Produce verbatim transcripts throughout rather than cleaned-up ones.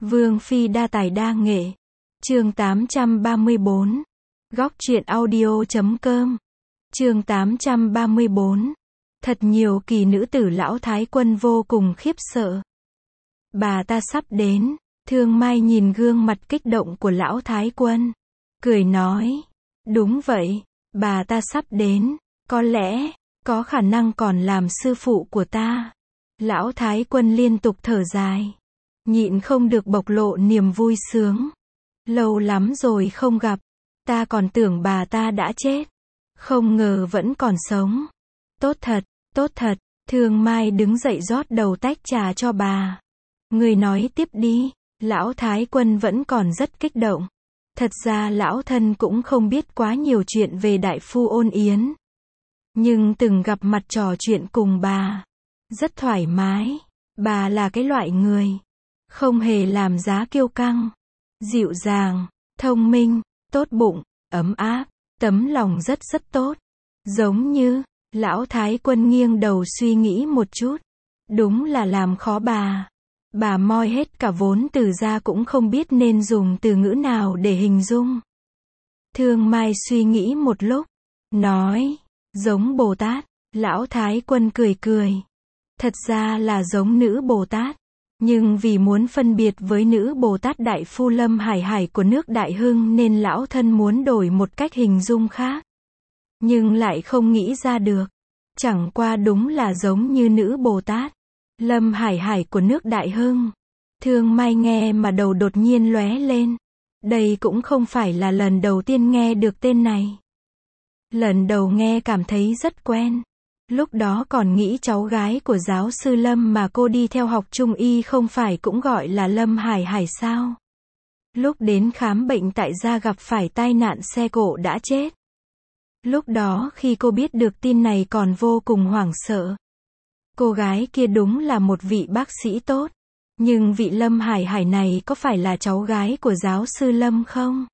Vương Phi đa tài đa nghệ. Chương tám trăm ba mươi bốn. Góc truyện audio chấm com. Chương tám trăm ba mươi bốn. Thật nhiều kỳ nữ tử lão thái quân vô cùng khiếp sợ. Bà ta sắp đến. Thương Mai nhìn gương mặt kích động của lão thái quân, cười nói, đúng vậy, bà ta sắp đến, có lẽ, có khả năng còn làm sư phụ của ta. Lão thái quân liên tục thở dài, nhịn không được bộc lộ niềm vui sướng. Lâu lắm rồi không gặp, ta còn tưởng bà ta đã chết, không ngờ vẫn còn sống. Tốt thật, tốt thật. Thương Mai đứng dậy rót đầu tách trà cho bà. Người nói tiếp đi. Lão thái quân vẫn còn rất kích động. Thật ra lão thân cũng không biết quá nhiều chuyện về đại phu Ôn Yến, nhưng từng gặp mặt trò chuyện cùng bà, rất thoải mái. Bà là cái loại người không hề làm giá kiêu căng, dịu dàng, thông minh, tốt bụng, ấm áp, tấm lòng rất rất tốt. Giống như, lão thái quân nghiêng đầu suy nghĩ một chút. Đúng là làm khó bà. Bà moi hết cả vốn từ ra cũng không biết nên dùng từ ngữ nào để hình dung. Thương Mai suy nghĩ một lúc, nói, giống Bồ Tát. Lão thái quân cười cười. Thật ra là giống nữ Bồ Tát, nhưng vì muốn phân biệt với nữ Bồ Tát Đại Phu Lâm Hải Hải của nước Đại Hưng nên lão thân muốn đổi một cách hình dung khác. Nhưng lại không nghĩ ra được. Chẳng qua đúng là giống như nữ Bồ Tát Lâm Hải Hải của nước Đại Hưng. Thương Mai nghe mà đầu đột nhiên lóe lên. Đây cũng không phải là lần đầu tiên nghe được tên này. Lần đầu nghe cảm thấy rất quen. Lúc đó còn nghĩ cháu gái của giáo sư Lâm mà cô đi theo học trung y không phải cũng gọi là Lâm Hải Hải sao? Lúc đến khám bệnh tại gia gặp phải tai nạn xe cộ đã chết. Lúc đó khi cô biết được tin này còn vô cùng hoảng sợ. Cô gái kia đúng là một vị bác sĩ tốt. Nhưng vị Lâm Hải Hải này có phải là cháu gái của giáo sư Lâm không?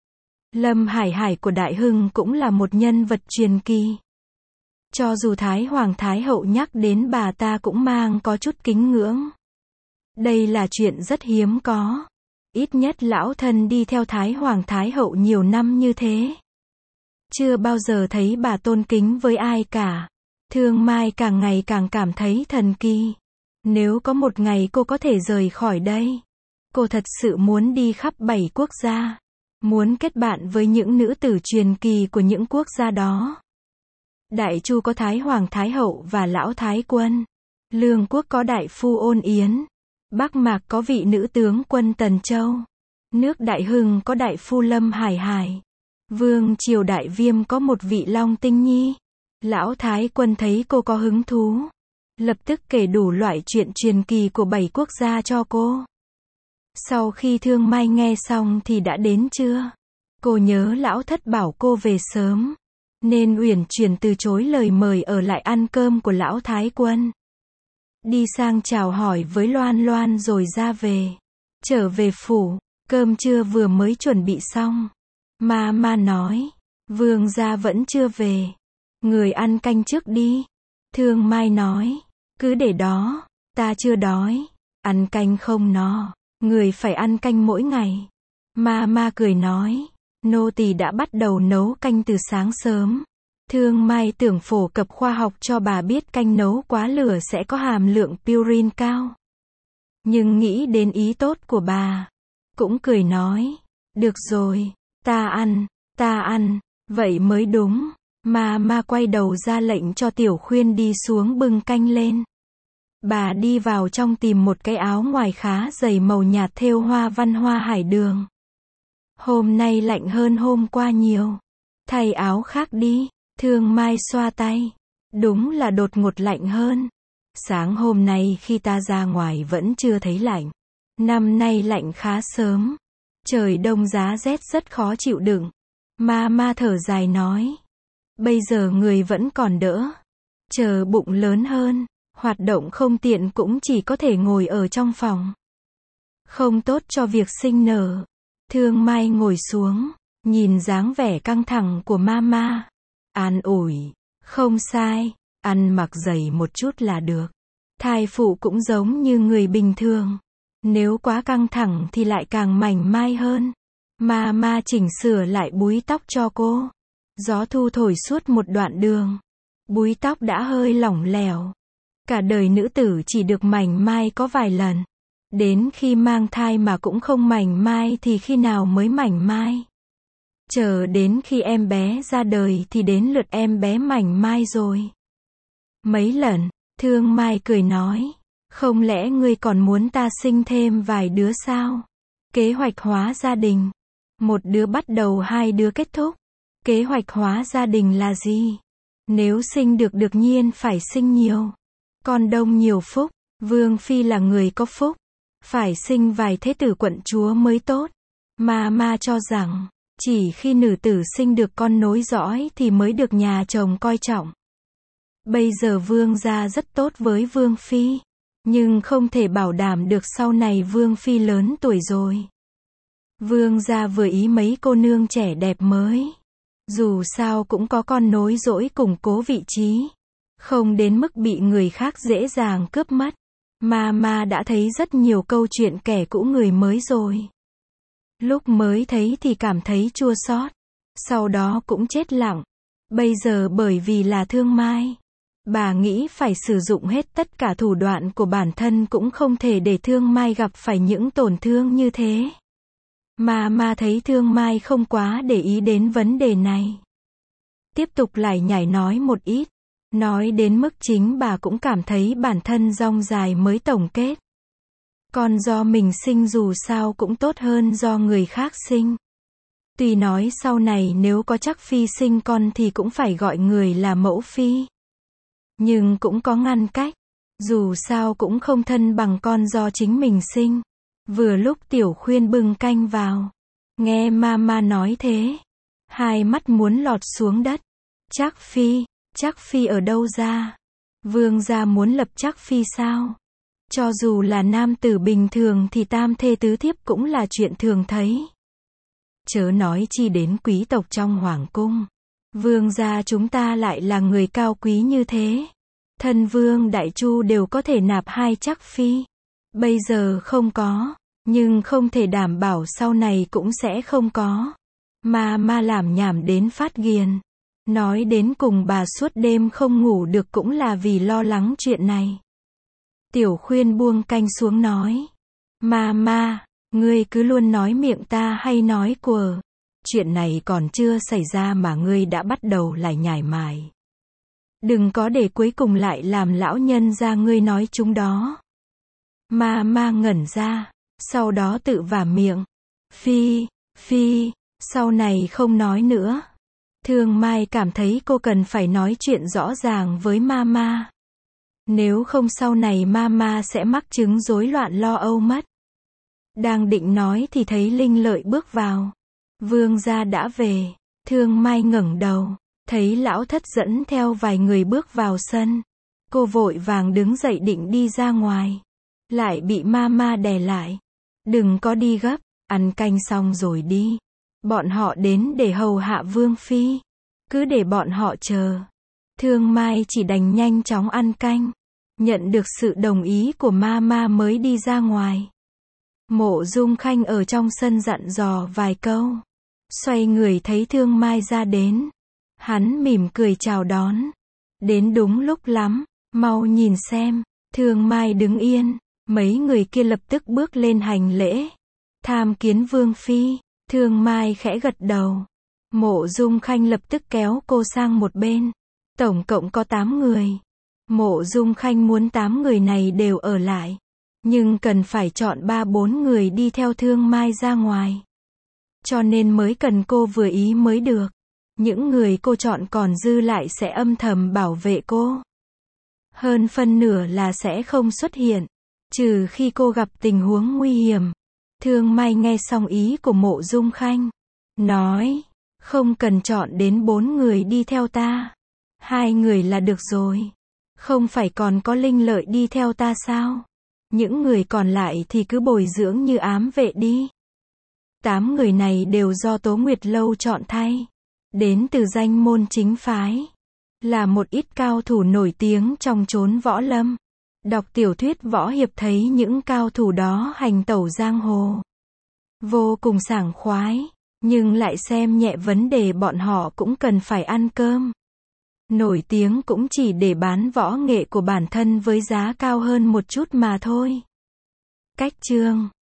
Lâm Hải Hải của Đại Hưng cũng là một nhân vật truyền kỳ. Cho dù Thái Hoàng Thái Hậu nhắc đến bà ta cũng mang có chút kính ngưỡng. Đây là chuyện rất hiếm có. Ít nhất lão thân đi theo Thái Hoàng Thái Hậu nhiều năm như thế, chưa bao giờ thấy bà tôn kính với ai cả. Thương Mai càng ngày càng cảm thấy thần kỳ. Nếu có một ngày cô có thể rời khỏi đây, cô thật sự muốn đi khắp bảy quốc gia, muốn kết bạn với những nữ tử truyền kỳ của những quốc gia đó. Đại Chu có Thái Hoàng Thái Hậu và Lão Thái Quân. Lương Quốc có Đại Phu Ôn Yến. Bắc Mạc có vị nữ tướng quân Tần Châu. Nước Đại Hưng có Đại Phu Lâm Hải Hải. Vương triều Đại Viêm có một vị Long Tinh Nhi. Lão Thái Quân thấy cô có hứng thú, lập tức kể đủ loại chuyện truyền kỳ của bảy quốc gia cho cô. Sau khi Thương Mai nghe xong thì đã đến trưa. Cô nhớ lão thất bảo cô về sớm, nên uyển chuyển từ chối lời mời ở lại ăn cơm của Lão Thái Quân. Đi sang chào hỏi với Loan Loan rồi ra về. Trở về phủ, cơm trưa vừa mới chuẩn bị xong. Ma ma nói, vương gia vẫn chưa về. Người ăn canh trước đi. Thương Mai nói, cứ để đó, ta chưa đói. Ăn canh không no, người phải ăn canh mỗi ngày. Ma ma cười nói, nô tỳ đã bắt đầu nấu canh từ sáng sớm. Thương Mai tưởng phổ cập khoa học cho bà biết canh nấu quá lửa sẽ có hàm lượng purin cao. Nhưng nghĩ đến ý tốt của bà, cũng cười nói, được rồi, ta ăn, ta ăn, vậy mới đúng. Ma ma quay đầu ra lệnh cho Tiểu Khuyên đi xuống bưng canh lên. Bà đi vào trong tìm một cái áo ngoài khá dày màu nhạt thêu hoa văn hoa hải đường. Hôm nay lạnh hơn hôm qua nhiều. Thay áo khác đi. Thương Mai xoa tay. Đúng là đột ngột lạnh hơn. Sáng hôm nay khi ta ra ngoài vẫn chưa thấy lạnh. Năm nay lạnh khá sớm. Trời đông giá rét rất khó chịu đựng. Ma ma thở dài nói. Bây giờ người vẫn còn đỡ. Chờ bụng lớn hơn, hoạt động không tiện cũng chỉ có thể ngồi ở trong phòng. Không tốt cho việc sinh nở. Thương Mai ngồi xuống, nhìn dáng vẻ căng thẳng của mama. An ủi, không sai, ăn mặc dày một chút là được. Thai phụ cũng giống như người bình thường. Nếu quá căng thẳng thì lại càng mảnh mai hơn. Ma ma chỉnh sửa lại búi tóc cho cô. Gió thu thổi suốt một đoạn đường. Búi tóc đã hơi lỏng lẻo. Cả đời nữ tử chỉ được mảnh mai có vài lần. Đến khi mang thai mà cũng không mảnh mai thì khi nào mới mảnh mai? Chờ đến khi em bé ra đời thì đến lượt em bé mảnh mai rồi. Mấy lần, Thương Mai cười nói, không lẽ ngươi còn muốn ta sinh thêm vài đứa sao? Kế hoạch hóa gia đình. Một đứa bắt đầu hai đứa kết thúc. Kế hoạch hóa gia đình là gì? Nếu sinh được đương nhiên phải sinh nhiều. Con đông nhiều phúc, Vương Phi là người có phúc. Phải sinh vài thế tử quận chúa mới tốt. Ma ma cho rằng, chỉ khi nữ tử sinh được con nối dõi thì mới được nhà chồng coi trọng. Bây giờ Vương gia rất tốt với Vương Phi, nhưng không thể bảo đảm được sau này Vương Phi lớn tuổi rồi. Vương gia vừa ý mấy cô nương trẻ đẹp mới. Dù sao cũng có con nối dõi củng cố vị trí. Không đến mức bị người khác dễ dàng cướp mất. Ma ma đã thấy rất nhiều câu chuyện kẻ cũ người mới rồi. Lúc mới thấy thì cảm thấy chua xót. Sau đó cũng chết lặng. Bây giờ bởi vì là Thương Mai. Bà nghĩ phải sử dụng hết tất cả thủ đoạn của bản thân cũng không thể để Thương Mai gặp phải những tổn thương như thế. Mà mà thấy Thương Mai không quá để ý đến vấn đề này. Tiếp tục lải nhải nói một ít. Nói đến mức chính bà cũng cảm thấy bản thân dong dài mới tổng kết. Con do mình sinh dù sao cũng tốt hơn do người khác sinh. Tuy nói sau này nếu có chắc Phi sinh con thì cũng phải gọi người là mẫu Phi. Nhưng cũng có ngăn cách. Dù sao cũng không thân bằng con do chính mình sinh. Vừa lúc Tiểu Khuyên bưng canh vào. Nghe mama nói thế. Hai mắt muốn lọt xuống đất. Trác Phi, Trác Phi ở đâu ra? Vương gia muốn lập Trác Phi sao? Cho dù là nam tử bình thường thì tam thê tứ thiếp cũng là chuyện thường thấy. Chớ nói chi đến quý tộc trong hoàng cung. Vương gia chúng ta lại là người cao quý như thế. Thân vương đại chu đều có thể nạp hai Trác Phi. Bây giờ không có, nhưng không thể đảm bảo sau này cũng sẽ không có. Mà ma làm nhảm đến phát ghiền. Nói đến cùng bà suốt đêm không ngủ được cũng là vì lo lắng chuyện này. Tiểu Khuyên buông canh xuống nói. Ma ma, ngươi cứ luôn nói miệng ta hay nói quờ. Chuyện này còn chưa xảy ra mà ngươi đã bắt đầu lải nhải mải. Đừng có để cuối cùng lại làm lão nhân ra ngươi nói chúng đó. Ma ma ngẩn ra, sau đó tự vả miệng. Phi, Phi, sau này không nói nữa. Thương Mai cảm thấy cô cần phải nói chuyện rõ ràng với Mama. Nếu không sau này Mama sẽ mắc chứng rối loạn lo âu mất. Đang định nói thì thấy Linh Lợi bước vào. Vương gia đã về. Thương Mai ngẩng đầu, thấy lão thất dẫn theo vài người bước vào sân. Cô vội vàng đứng dậy định đi ra ngoài. Lại bị Mama đè lại. Đừng có đi gấp, ăn canh xong rồi đi. Bọn họ đến để hầu hạ Vương Phi. Cứ để bọn họ chờ. Thương Mai chỉ đành nhanh chóng ăn canh. Nhận được sự đồng ý của Mama mới đi ra ngoài. Mộ Dung Khanh ở trong sân dặn dò vài câu. Xoay người thấy Thương Mai ra đến. Hắn mỉm cười chào đón. Đến đúng lúc lắm, mau nhìn xem. Thương Mai đứng yên. Mấy người kia lập tức bước lên hành lễ. Tham kiến Vương Phi. Thương Mai khẽ gật đầu. Mộ Dung Khanh lập tức kéo cô sang một bên. Tổng cộng có tám người. Mộ Dung Khanh muốn tám người này đều ở lại. Nhưng cần phải chọn ba bốn người đi theo Thương Mai ra ngoài. Cho nên mới cần cô vừa ý mới được. Những người cô chọn còn dư lại sẽ âm thầm bảo vệ cô. Hơn phân nửa là sẽ không xuất hiện. Trừ khi cô gặp tình huống nguy hiểm. Thương Mai nghe xong ý của Mộ Dung Khanh. Nói, không cần chọn đến bốn người đi theo ta. Hai người là được rồi. Không phải còn có Linh Lợi đi theo ta sao? Những người còn lại thì cứ bồi dưỡng như ám vệ đi. Tám người này đều do Tố Nguyệt Lâu chọn thay. Đến từ danh môn chính phái. Là một ít cao thủ nổi tiếng trong chốn võ lâm. Đọc tiểu thuyết võ hiệp thấy những cao thủ đó hành tẩu giang hồ vô cùng sảng khoái, nhưng lại xem nhẹ vấn đề bọn họ cũng cần phải ăn cơm. Nổi tiếng cũng chỉ để bán võ nghệ của bản thân với giá cao hơn một chút mà thôi. Cách chương